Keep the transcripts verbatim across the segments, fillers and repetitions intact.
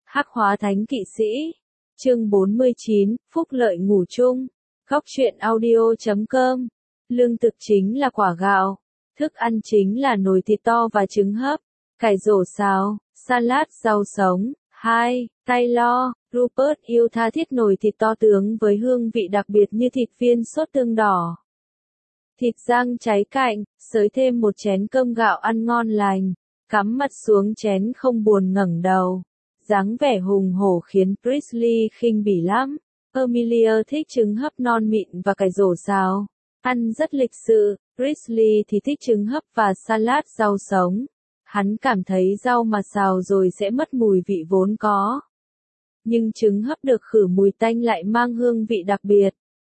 Hắc hóa thánh kỵ sĩ. Chương bốn mươi chín, phúc lợi ngủ chung. Góc truyện audio chấm com. Lương thực chính là quả gạo. Thức ăn chính là nồi thịt to và trứng hấp, cải rổ xào, salad rau sống. hai. Taylor, Rupert yêu tha thiết nồi thịt to tướng với hương vị đặc biệt như thịt viên sốt tương đỏ, thịt rang cháy cạnh, xới thêm một chén cơm gạo ăn ngon lành, cắm mặt xuống chén không buồn ngẩng đầu. Dáng vẻ hùng hổ khiến Priestley khinh bỉ lắm. Amelia thích trứng hấp non mịn và cải rổ xào, ăn rất lịch sự. Priestley thì thích trứng hấp và salad rau sống. Hắn cảm thấy rau mà xào rồi sẽ mất mùi vị vốn có. Nhưng trứng hấp được khử mùi tanh lại mang hương vị đặc biệt.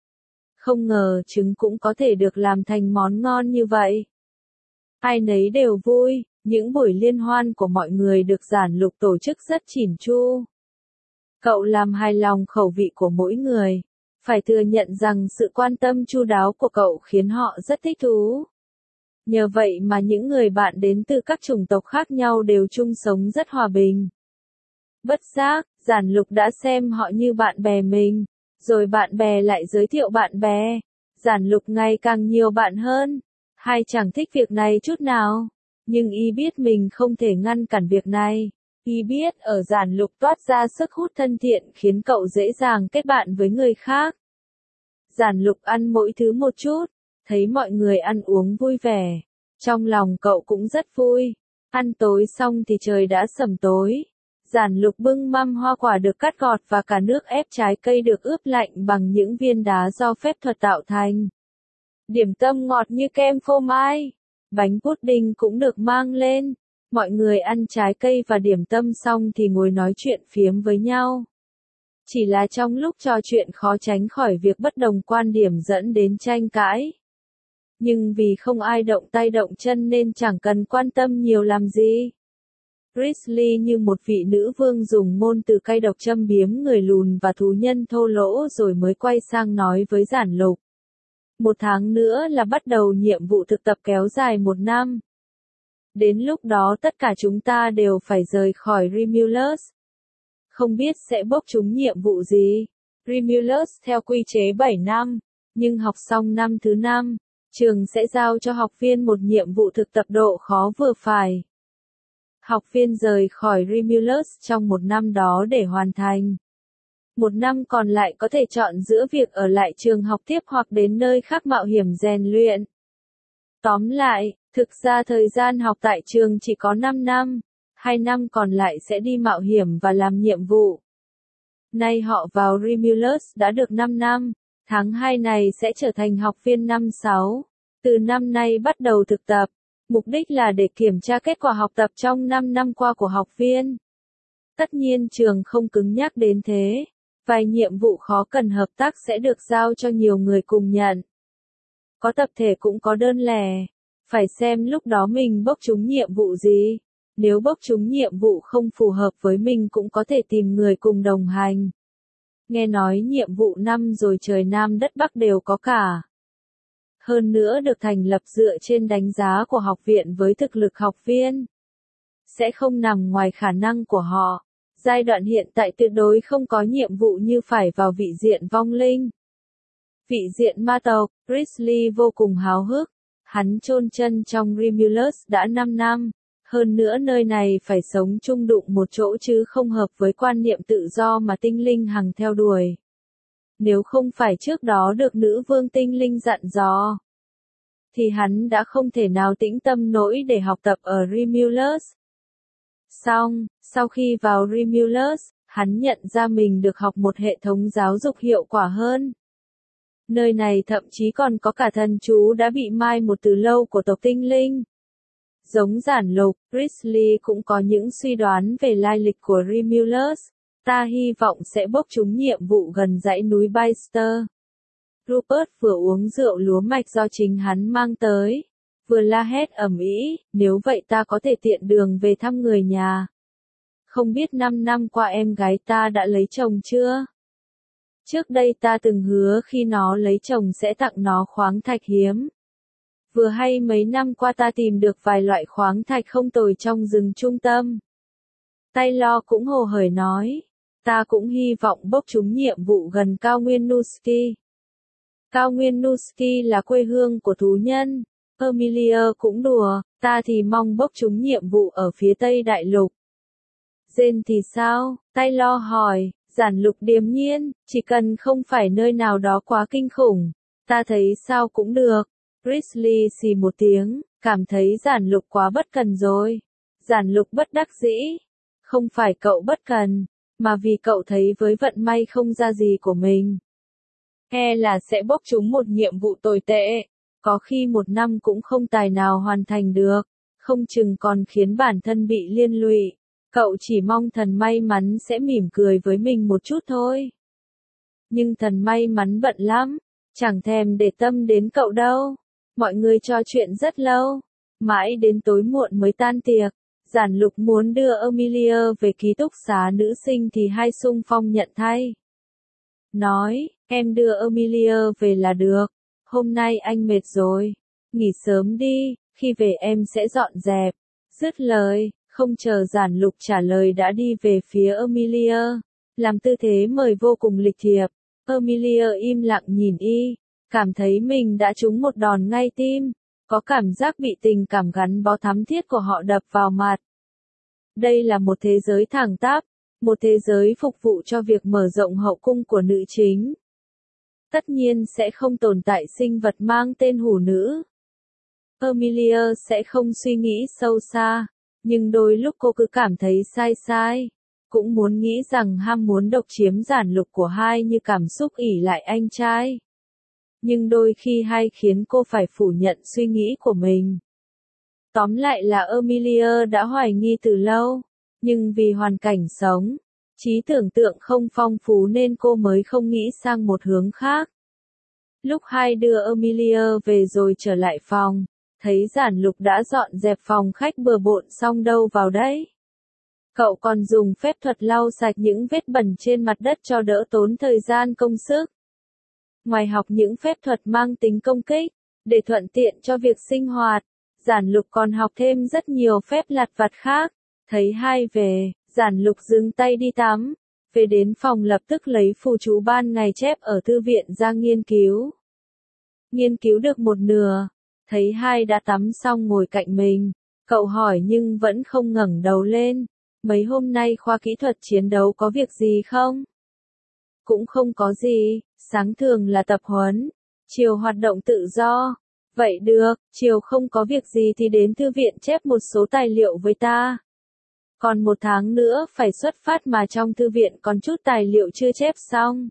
Không ngờ trứng cũng có thể được làm thành món ngon như vậy. Ai nấy đều vui, những buổi liên hoan của mọi người được Giản Lục tổ chức rất chỉn chu. Cậu làm hài lòng khẩu vị của mỗi người. Phải thừa nhận rằng sự quan tâm chu đáo của cậu khiến họ rất thích thú. Nhờ vậy mà những người bạn đến từ các chủng tộc khác nhau đều chung sống rất hòa bình. Bất giác, Giản Lục đã xem họ như bạn bè mình, rồi bạn bè lại giới thiệu bạn bè. Giản Lục ngày càng nhiều bạn hơn. Hai chẳng thích việc này chút nào, nhưng y biết mình không thể ngăn cản việc này. Y biết ở Giản Lục toát ra sức hút thân thiện khiến cậu dễ dàng kết bạn với người khác. Giản Lục ăn mỗi thứ một chút, thấy mọi người ăn uống vui vẻ. Trong lòng cậu cũng rất vui. Ăn tối xong thì trời đã sẩm tối. Giản Lục bưng mâm hoa quả được cắt gọt và cả nước ép trái cây được ướp lạnh bằng những viên đá do phép thuật tạo thành. Điểm tâm ngọt như kem phô mai, bánh pudding cũng được mang lên. Mọi người ăn trái cây và điểm tâm xong thì ngồi nói chuyện phiếm với nhau. Chỉ là trong lúc trò chuyện khó tránh khỏi việc bất đồng quan điểm dẫn đến tranh cãi. Nhưng vì không ai động tay động chân nên chẳng cần quan tâm nhiều làm gì. Priestley như một vị nữ vương dùng ngôn từ cay độc châm biếm người lùn và thú nhân thô lỗ rồi mới quay sang nói với Giản Lục. Một tháng nữa là bắt đầu nhiệm vụ thực tập kéo dài một năm. Đến lúc đó tất cả chúng ta đều phải rời khỏi Remulus. Không biết sẽ bốc trúng nhiệm vụ gì. Remulus theo quy chế bảy năm, nhưng học xong năm thứ năm, trường sẽ giao cho học viên một nhiệm vụ thực tập độ khó vừa phải. Học viên rời khỏi Remulus trong một năm đó để hoàn thành. Một năm còn lại có thể chọn giữa việc ở lại trường học tiếp hoặc đến nơi khác mạo hiểm rèn luyện. Tóm lại, thực ra thời gian học tại trường chỉ có năm năm, hai năm còn lại sẽ đi mạo hiểm và làm nhiệm vụ. Nay họ vào Remulus đã được năm năm, tháng hai này sẽ trở thành học viên năm sáu. Từ năm nay bắt đầu thực tập, mục đích là để kiểm tra kết quả học tập trong năm năm qua của học viên. Tất nhiên trường không cứng nhắc đến thế. Vài nhiệm vụ khó cần hợp tác sẽ được giao cho nhiều người cùng nhận. Có tập thể cũng có đơn lẻ. Phải xem lúc đó mình bốc trúng nhiệm vụ gì. Nếu bốc trúng nhiệm vụ không phù hợp với mình cũng có thể tìm người cùng đồng hành. Nghe nói nhiệm vụ năm rồi trời Nam đất Bắc đều có cả. Hơn nữa được thành lập dựa trên đánh giá của học viện với thực lực học viên. Sẽ không nằm ngoài khả năng của họ. Giai đoạn hiện tại tuyệt đối không có nhiệm vụ như phải vào vị diện vong linh. Vị diện ma tộc, Priestley vô cùng háo hức. Hắn chôn chân trong Remulus đã năm năm. Hơn nữa nơi này phải sống chung đụng một chỗ chứ không hợp với quan niệm tự do mà tinh linh hằng theo đuổi. Nếu không phải trước đó được nữ vương tinh linh dặn dò, thì hắn đã không thể nào tĩnh tâm nổi để học tập ở Remulus. Xong, sau khi vào Remulus, hắn nhận ra mình được học một hệ thống giáo dục hiệu quả hơn. Nơi này thậm chí còn có cả thần chú đã bị mai một từ lâu của tộc tinh linh. Giống Giản Lục, Priestley cũng có những suy đoán về lai lịch của Remulus. Ta hy vọng sẽ bốc trúng nhiệm vụ gần dãy núi Byster. Rupert vừa uống rượu lúa mạch do chính hắn mang tới. Vừa la hét ầm ĩ, nếu vậy ta có thể tiện đường về thăm người nhà. Không biết năm năm qua em gái ta đã lấy chồng chưa? Trước đây ta từng hứa khi nó lấy chồng sẽ tặng nó khoáng thạch hiếm. Vừa hay mấy năm qua ta tìm được vài loại khoáng thạch không tồi trong rừng trung tâm. Taylor cũng hồ hởi nói. Ta cũng hy vọng bốc trúng nhiệm vụ gần cao nguyên Nusky. Cao nguyên Nusky là quê hương của thú nhân. Emilia cũng đùa, ta thì mong bốc trúng nhiệm vụ ở phía Tây Đại Lục. Jane thì sao? Taylor hỏi. Giản Lục điềm nhiên, chỉ cần không phải nơi nào đó quá kinh khủng. Ta thấy sao cũng được. Grizzly xì một tiếng, cảm thấy Giản Lục quá bất cần rồi. Giản Lục bất đắc dĩ. Không phải cậu bất cần, mà vì cậu thấy với vận may không ra gì của mình. E là sẽ bốc trúng một nhiệm vụ tồi tệ. Có khi một năm cũng không tài nào hoàn thành được. Không chừng còn khiến bản thân bị liên lụy. Cậu chỉ mong thần may mắn sẽ mỉm cười với mình một chút thôi. Nhưng thần may mắn bận lắm. Chẳng thèm để tâm đến cậu đâu. Mọi người trò chuyện rất lâu. Mãi đến tối muộn mới tan tiệc. Giản Lục muốn đưa Emilia về ký túc xá nữ sinh thì Hai xung phong nhận thay. Nói, em đưa Emilia về là được. Hôm nay anh mệt rồi. Nghỉ sớm đi, khi về em sẽ dọn dẹp. Dứt lời, không chờ Giản Lục trả lời đã đi về phía Emilia. Làm tư thế mời vô cùng lịch thiệp. Emilia im lặng nhìn y. Cảm thấy mình đã trúng một đòn ngay tim. Có cảm giác bị tình cảm gắn bó thắm thiết của họ đập vào mặt. Đây là một thế giới thẳng tắp, một thế giới phục vụ cho việc mở rộng hậu cung của nữ chính. Tất nhiên sẽ không tồn tại sinh vật mang tên hủ nữ. Emilia sẽ không suy nghĩ sâu xa, nhưng đôi lúc cô cứ cảm thấy sai sai. Cũng muốn nghĩ rằng ham muốn độc chiếm Giản Lục của Hai như cảm xúc ỷ lại anh trai. Nhưng đôi khi Hai khiến cô phải phủ nhận suy nghĩ của mình. Tóm lại là Emilia đã hoài nghi từ lâu, nhưng vì hoàn cảnh sống, trí tưởng tượng không phong phú nên cô mới không nghĩ sang một hướng khác. Lúc Hai đưa Emilia về rồi trở lại phòng, thấy Giản Lục đã dọn dẹp phòng khách bừa bộn xong đâu vào đấy. Cậu còn dùng phép thuật lau sạch những vết bẩn trên mặt đất cho đỡ tốn thời gian công sức. Ngoài học những phép thuật mang tính công kích, để thuận tiện cho việc sinh hoạt, Giản Lục còn học thêm rất nhiều phép lặt vặt khác. Thấy Hai về, Giản Lục dừng tay đi tắm. Về đến phòng lập tức lấy phù chú ban ngày chép ở thư viện ra nghiên cứu. Nghiên cứu được một nửa, thấy Hai đã tắm xong ngồi cạnh mình. Cậu hỏi nhưng vẫn không ngẩng đầu lên. Mấy hôm nay khoa kỹ thuật chiến đấu có việc gì không? Cũng không có gì, sáng thường là tập huấn, chiều hoạt động tự do. Vậy được, chiều không có việc gì thì đến thư viện chép một số tài liệu với ta. Còn một tháng nữa phải xuất phát mà trong thư viện còn chút tài liệu chưa chép xong.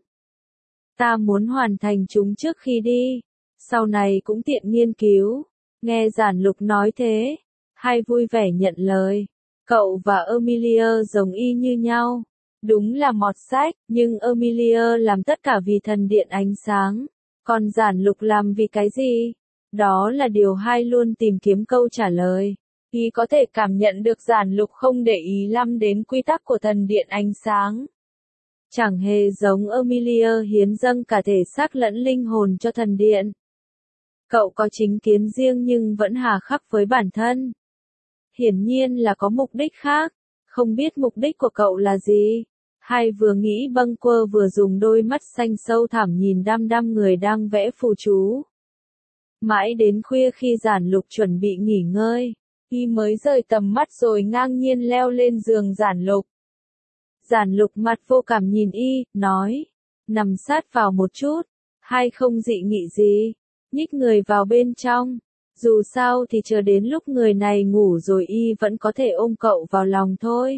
Ta muốn hoàn thành chúng trước khi đi, sau này cũng tiện nghiên cứu. Nghe Giản Lục nói thế, Hai vui vẻ nhận lời. Cậu và Emilia giống y như nhau. Đúng là mọt sách, nhưng Emilia làm tất cả vì thần điện ánh sáng. Còn Giản Lục làm vì cái gì? Đó là điều Hai luôn tìm kiếm câu trả lời. Y có thể cảm nhận được Giản Lục không để ý lắm đến quy tắc của thần điện ánh sáng. Chẳng hề giống Emilia hiến dâng cả thể xác lẫn linh hồn cho thần điện. Cậu có chính kiến riêng nhưng vẫn hà khắc với bản thân. Hiển nhiên là có mục đích khác. Không biết mục đích của cậu là gì? Hai vừa nghĩ bâng quơ vừa dùng đôi mắt xanh sâu thẳm nhìn đăm đăm người đang vẽ phù chú. Mãi đến khuya khi Giản Lục chuẩn bị nghỉ ngơi, y mới rời tầm mắt rồi ngang nhiên leo lên giường Giản Lục. Giản Lục mặt vô cảm nhìn y, nói, nằm sát vào một chút. Hai không dị nghị gì, nhích người vào bên trong. Dù sao thì chờ đến lúc người này ngủ rồi y vẫn có thể ôm cậu vào lòng thôi.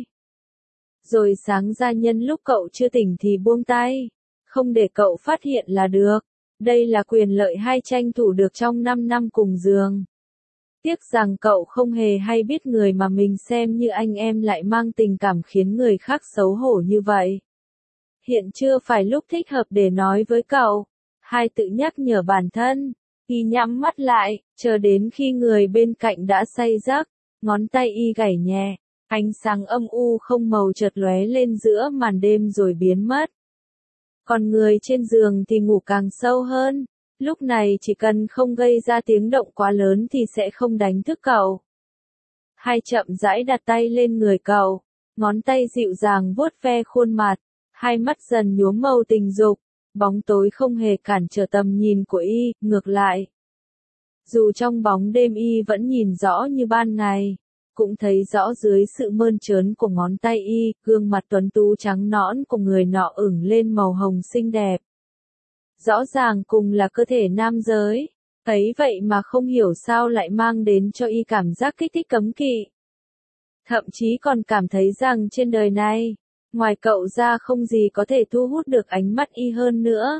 Rồi sáng ra nhân lúc cậu chưa tỉnh thì buông tay. Không để cậu phát hiện là được. Đây là quyền lợi Hai tranh thủ được trong năm năm cùng giường. Tiếc rằng cậu không hề hay biết người mà mình xem như anh em lại mang tình cảm khiến người khác xấu hổ như vậy. Hiện chưa phải lúc thích hợp để nói với cậu. Hai tự nhắc nhở bản thân. Y nhắm mắt lại, chờ đến khi người bên cạnh đã say giấc, ngón tay y gảy nhẹ, ánh sáng âm u không màu chợt lóe lên giữa màn đêm rồi biến mất. Còn người trên giường thì ngủ càng sâu hơn, lúc này chỉ cần không gây ra tiếng động quá lớn thì sẽ không đánh thức cậu. Hai chậm rãi đặt tay lên người cậu, ngón tay dịu dàng vuốt ve khuôn mặt, hai mắt dần nhuốm màu tình dục, bóng tối không hề cản trở tầm nhìn của y, ngược lại. Dù trong bóng đêm y vẫn nhìn rõ như ban ngày, cũng thấy rõ dưới sự mơn trớn của ngón tay y, gương mặt tuấn tú trắng nõn của người nọ ửng lên màu hồng xinh đẹp. Rõ ràng cùng là cơ thể nam giới, ấy vậy mà không hiểu sao lại mang đến cho y cảm giác kích thích cấm kỵ. Thậm chí còn cảm thấy rằng trên đời này, ngoài cậu ra không gì có thể thu hút được ánh mắt y hơn nữa.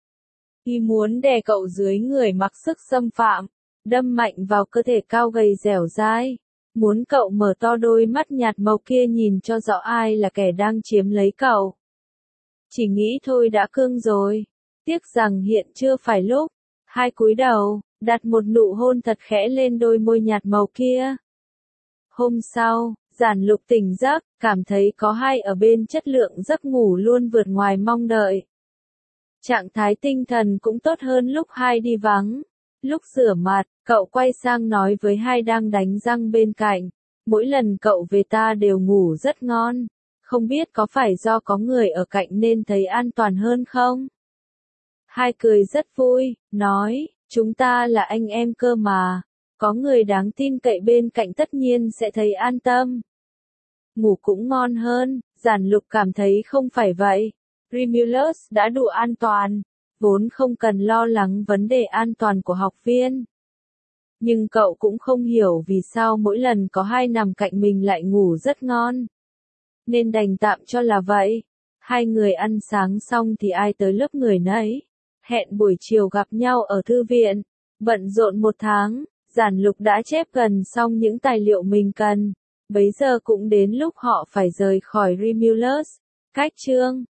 Y muốn đè cậu dưới người mặc sức xâm phạm, đâm mạnh vào cơ thể cao gầy dẻo dai, muốn cậu mở to đôi mắt nhạt màu kia nhìn cho rõ ai là kẻ đang chiếm lấy cậu. Chỉ nghĩ thôi đã cương rồi, tiếc rằng hiện chưa phải lúc. Hai cúi đầu, đặt một nụ hôn thật khẽ lên đôi môi nhạt màu kia. Hôm sau, Giản Lục tỉnh giấc, cảm thấy có hai ở bên chất lượng giấc ngủ luôn vượt ngoài mong đợi. Trạng thái tinh thần cũng tốt hơn lúc hai đi vắng. Lúc rửa mặt, cậu quay sang nói với hai đang đánh răng bên cạnh. Mỗi lần cậu về ta đều ngủ rất ngon. Không biết có phải do có người ở cạnh nên thấy an toàn hơn không? Hai cười rất vui, nói, chúng ta là anh em cơ mà. Có người đáng tin cậy bên cạnh tất nhiên sẽ thấy an tâm. Ngủ cũng ngon hơn, Giản Lục cảm thấy không phải vậy. Remulus đã đủ an toàn, vốn không cần lo lắng vấn đề an toàn của học viên. Nhưng cậu cũng không hiểu vì sao mỗi lần có hai nằm cạnh mình lại ngủ rất ngon. Nên đành tạm cho là vậy. Hai người ăn sáng xong thì ai tới lớp người nấy. Hẹn buổi chiều gặp nhau ở thư viện. Bận rộn một tháng, Giản Lục đã chép gần xong những tài liệu mình cần. Bấy giờ cũng đến lúc họ phải rời khỏi Remulus. Cách chương